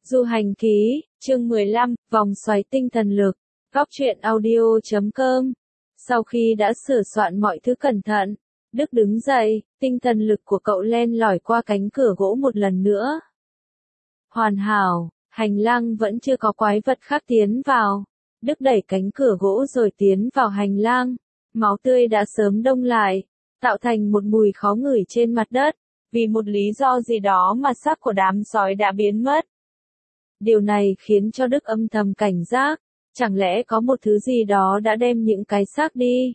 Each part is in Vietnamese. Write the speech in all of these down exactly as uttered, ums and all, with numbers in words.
Du hành ký, chương mười lăm, vòng xoáy tinh thần lực, góc truyện audio chấm com. Sau khi đã sửa soạn mọi thứ cẩn thận, Đức đứng dậy, tinh thần lực của cậu len lỏi qua cánh cửa gỗ một lần nữa. Hoàn hảo, hành lang vẫn chưa có quái vật khác tiến vào. Đức đẩy cánh cửa gỗ rồi tiến vào hành lang. Máu tươi đã sớm đông lại, tạo thành một mùi khó ngửi trên mặt đất. Vì một lý do gì đó mà xác của đám sói đã biến mất. Điều này khiến cho Đức âm thầm cảnh giác, chẳng lẽ có một thứ gì đó đã đem những cái xác đi.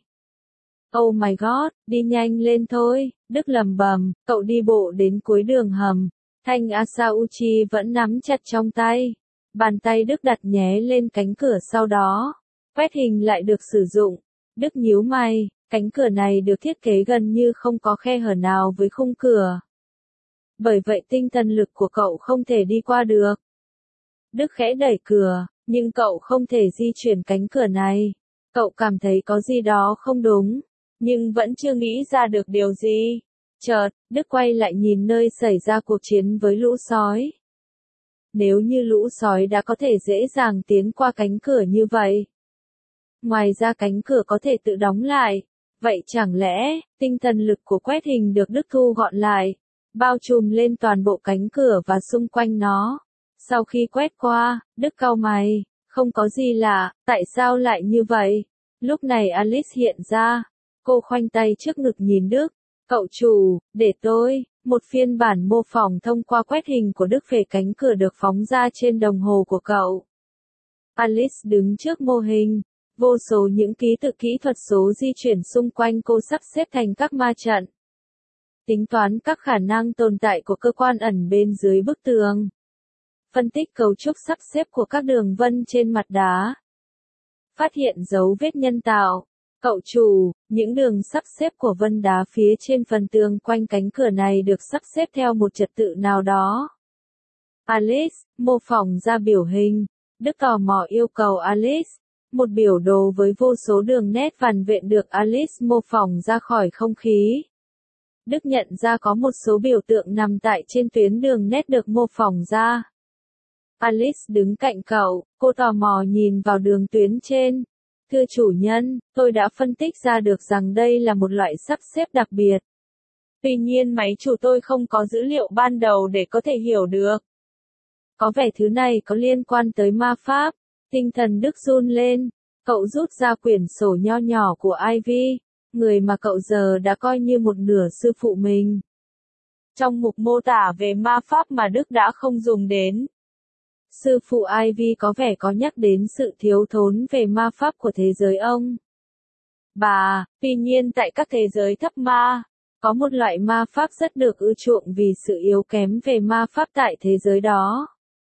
Oh my god, đi nhanh lên thôi, Đức lầm bầm, cậu đi bộ đến cuối đường hầm, thanh Asauchi vẫn nắm chặt trong tay. Bàn tay Đức đặt nhé lên cánh cửa sau đó, quét hình lại được sử dụng. Đức nhíu mày, cánh cửa này được thiết kế gần như không có khe hở nào với khung cửa. Bởi vậy tinh thần lực của cậu không thể đi qua được. Đức khẽ đẩy cửa, nhưng cậu không thể di chuyển cánh cửa này. Cậu cảm thấy có gì đó không đúng, nhưng vẫn chưa nghĩ ra được điều gì. Chợt, Đức quay lại nhìn nơi xảy ra cuộc chiến với lũ sói. Nếu như lũ sói đã có thể dễ dàng tiến qua cánh cửa như vậy, ngoài ra cánh cửa có thể tự đóng lại, vậy chẳng lẽ, tinh thần lực của quét hình được Đức thu gọn lại, bao trùm lên toàn bộ cánh cửa và xung quanh nó. Sau khi quét qua, Đức cau mày, không có gì lạ, tại sao lại như vậy? Lúc này Alice hiện ra, cô khoanh tay trước ngực nhìn Đức, cậu chủ, để tôi, một phiên bản mô phỏng thông qua quét hình của Đức về cánh cửa được phóng ra trên đồng hồ của cậu. Alice đứng trước mô hình, vô số những ký tự kỹ thuật số di chuyển xung quanh cô sắp xếp thành các ma trận. Tính toán các khả năng tồn tại của cơ quan ẩn bên dưới bức tường. Phân tích cấu trúc sắp xếp của các đường vân trên mặt đá. Phát hiện dấu vết nhân tạo. Cậu chủ, những đường sắp xếp của vân đá phía trên phần tường quanh cánh cửa này được sắp xếp theo một trật tự nào đó. Alice, mô phỏng ra biểu hình. Đức tò mò yêu cầu Alice. Một biểu đồ với vô số đường nét vằn vện được Alice mô phỏng ra khỏi không khí. Đức nhận ra có một số biểu tượng nằm tại trên tuyến đường nét được mô phỏng ra. Alice đứng cạnh cậu, cô tò mò nhìn vào đường tuyến trên. Thưa chủ nhân, tôi đã phân tích ra được rằng đây là một loại sắp xếp đặc biệt. Tuy nhiên máy chủ tôi không có dữ liệu ban đầu để có thể hiểu được. Có vẻ thứ này có liên quan tới ma pháp. Tinh thần Đức run lên, cậu rút ra quyển sổ nho nhỏ của Ivy, người mà cậu giờ đã coi như một nửa sư phụ mình. Trong mục mô tả về ma pháp mà Đức đã không dùng đến, sư phụ Ivy có vẻ có nhắc đến sự thiếu thốn về ma pháp của thế giới ông. Bà, tuy nhiên tại các thế giới thấp ma, có một loại ma pháp rất được ưa chuộng vì sự yếu kém về ma pháp tại thế giới đó.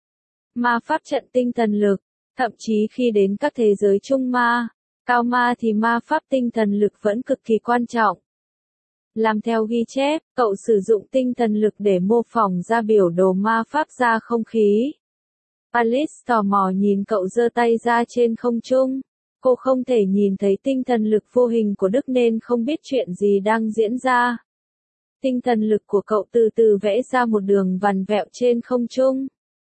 Ma pháp trận tinh thần lực. Thậm chí khi đến các thế giới trung ma, cao ma thì ma pháp tinh thần lực vẫn cực kỳ quan trọng. Làm theo ghi chép, cậu sử dụng tinh thần lực để mô phỏng ra biểu đồ ma pháp ra không khí. Alice tò mò nhìn cậu giơ tay ra trên không trung. Cô không thể nhìn thấy tinh thần lực vô hình của Đức nên không biết chuyện gì đang diễn ra. Tinh thần lực của cậu từ từ vẽ ra một đường vằn vẹo trên không trung,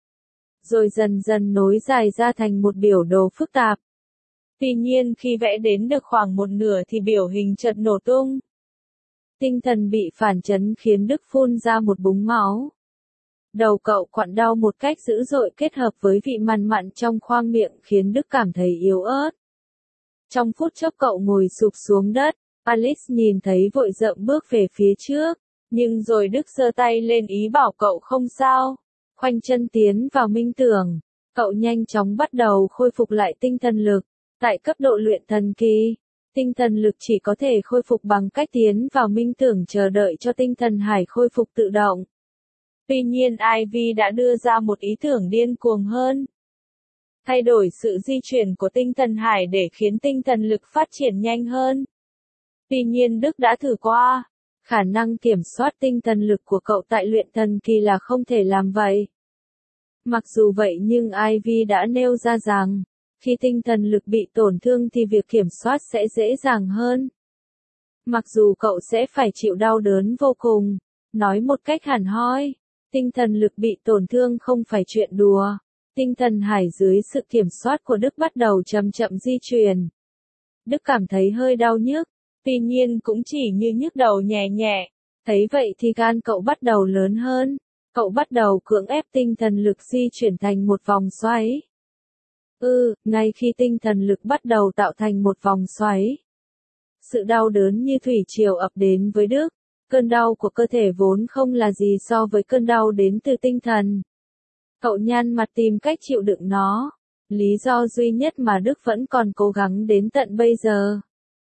rồi dần dần nối dài ra thành một biểu đồ phức tạp. Tuy nhiên khi vẽ đến được khoảng một nửa thì biểu hình chợt nổ tung. Tinh thần bị phản chấn khiến Đức phun ra một búng máu. Đầu cậu quặn đau một cách dữ dội kết hợp với vị mằn mặn trong khoang miệng khiến Đức cảm thấy yếu ớt. Trong phút chốc cậu ngồi sụp xuống đất, Alice nhìn thấy vội rợm bước về phía trước, nhưng rồi Đức giơ tay lên ý bảo cậu không sao. Khoanh chân tiến vào minh tưởng, cậu nhanh chóng bắt đầu khôi phục lại tinh thần lực. Tại cấp độ luyện thần kỳ, tinh thần lực chỉ có thể khôi phục bằng cách tiến vào minh tưởng chờ đợi cho tinh thần hải khôi phục tự động. Tuy nhiên Ivy đã đưa ra một ý tưởng điên cuồng hơn. Thay đổi sự di chuyển của tinh thần hải để khiến tinh thần lực phát triển nhanh hơn. Tuy nhiên Đức đã thử qua. Khả năng kiểm soát tinh thần lực của cậu tại luyện thần kỳ là không thể làm vậy. Mặc dù vậy nhưng Ivy đã nêu ra rằng, khi tinh thần lực bị tổn thương thì việc kiểm soát sẽ dễ dàng hơn. Mặc dù cậu sẽ phải chịu đau đớn vô cùng, nói một cách hẳn hoi, Tinh thần lực bị tổn thương không phải chuyện đùa. Tinh thần hải dưới sự kiểm soát của Đức bắt đầu chậm chậm di chuyển. Đức cảm thấy hơi đau nhức, tuy nhiên cũng chỉ như nhức đầu nhẹ nhẹ. Thấy vậy thì gan cậu bắt đầu lớn hơn. Cậu bắt đầu cưỡng ép tinh thần lực di chuyển thành một vòng xoáy. Ừ, ngay khi tinh thần lực bắt đầu tạo thành một vòng xoáy. Sự đau đớn như thủy triều ập đến với Đức. Cơn đau của cơ thể vốn không là gì so với cơn đau đến từ tinh thần. Cậu nhăn mặt tìm cách chịu đựng nó. Lý do duy nhất mà Đức vẫn còn cố gắng đến tận bây giờ.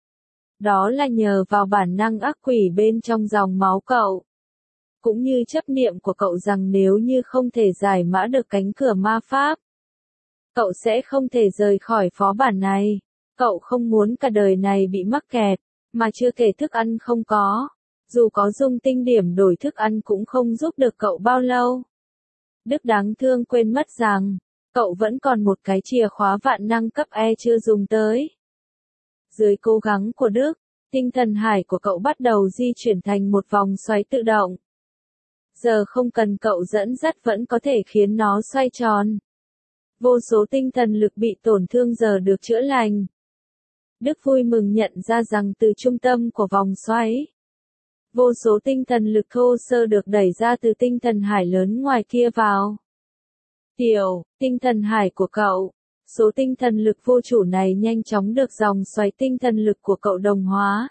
Đó là nhờ vào bản năng ác quỷ bên trong dòng máu cậu. Cũng như chấp niệm của cậu rằng nếu như không thể giải mã được cánh cửa ma pháp, cậu sẽ không thể rời khỏi phó bản này. Cậu không muốn cả đời này bị mắc kẹt, mà chưa kể thức ăn không có. Dù có dùng tinh điểm đổi thức ăn cũng không giúp được cậu bao lâu. Đức đáng thương quên mất rằng, cậu vẫn còn một cái chìa khóa vạn năng cấp E chưa dùng tới. Dưới cố gắng của Đức, tinh thần hải của cậu bắt đầu di chuyển thành một vòng xoáy tự động. Giờ không cần cậu dẫn dắt vẫn có thể khiến nó xoay tròn. Vô số tinh thần lực bị tổn thương giờ được chữa lành. Đức vui mừng nhận ra rằng từ trung tâm của vòng xoáy, vô số tinh thần lực thô sơ được đẩy ra từ tinh thần hải lớn ngoài kia vào. Tiểu, tinh thần hải của cậu. Số tinh thần lực vô chủ này nhanh chóng được dòng xoáy tinh thần lực của cậu đồng hóa.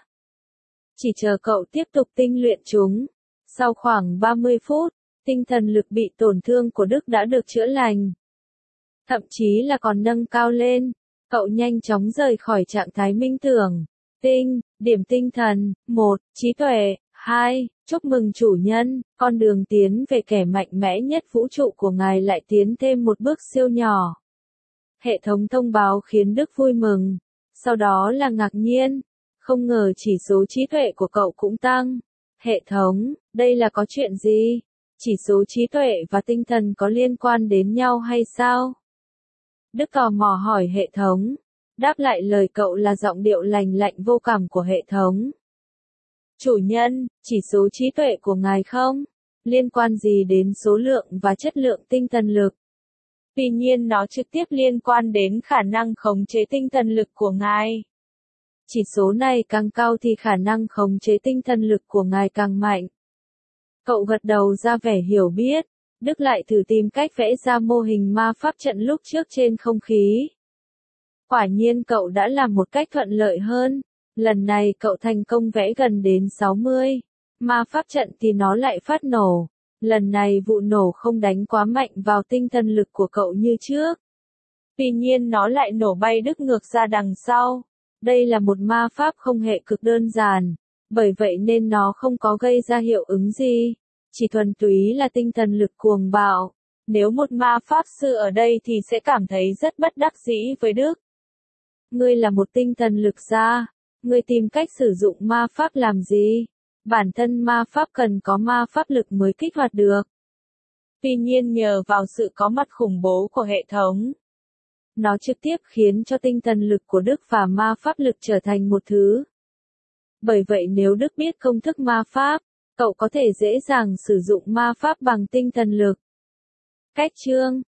Chỉ chờ cậu tiếp tục tinh luyện chúng. Sau khoảng ba mươi phút, tinh thần lực bị tổn thương của Đức đã được chữa lành. Thậm chí là còn nâng cao lên. Cậu nhanh chóng rời khỏi trạng thái minh tưởng. Tinh, điểm tinh thần, một, trí tuệ, hai, chúc mừng chủ nhân, con đường tiến về kẻ mạnh mẽ nhất vũ trụ của ngài lại tiến thêm một bước siêu nhỏ. Hệ thống thông báo khiến Đức vui mừng. Sau đó là ngạc nhiên. Không ngờ chỉ số trí tuệ của cậu cũng tăng. Hệ thống, đây là có chuyện gì? Chỉ số trí tuệ và tinh thần có liên quan đến nhau hay sao? Đức tò mò hỏi hệ thống. Đáp lại lời cậu là giọng điệu lành lạnh vô cảm của hệ thống. Chủ nhân, chỉ số trí tuệ của ngài không liên quan gì đến số lượng và chất lượng tinh thần lực. Tuy nhiên nó trực tiếp liên quan đến khả năng khống chế tinh thần lực của ngài. Chỉ số này càng cao thì khả năng khống chế tinh thần lực của ngài càng mạnh. Cậu gật đầu ra vẻ hiểu biết. Đức lại thử tìm cách vẽ ra mô hình ma pháp trận lúc trước trên không khí. Quả nhiên cậu đã làm một cách thuận lợi hơn. Lần này cậu thành công vẽ gần đến sáu mươi. Ma pháp trận thì nó lại phát nổ. Lần này vụ nổ không đánh quá mạnh vào tinh thần lực của cậu như trước. Tuy nhiên nó lại nổ bay Đức ngược ra đằng sau. Đây là một ma pháp không hệ cực đơn giản. Bởi vậy nên nó không có gây ra hiệu ứng gì. Chỉ thuần túy là tinh thần lực cuồng bạo. Nếu một ma pháp sư ở đây thì sẽ cảm thấy rất bất đắc dĩ với Đức. Ngươi là một tinh thần lực gia. Ngươi tìm cách sử dụng ma pháp làm gì? Bản thân ma pháp cần có ma pháp lực mới kích hoạt được. Tuy nhiên nhờ vào sự có mặt khủng bố của hệ thống, nó trực tiếp khiến cho tinh thần lực của Đức và ma pháp lực trở thành một thứ. Bởi vậy nếu Đức biết công thức ma pháp, cậu có thể dễ dàng sử dụng ma pháp bằng tinh thần lực. Cách chương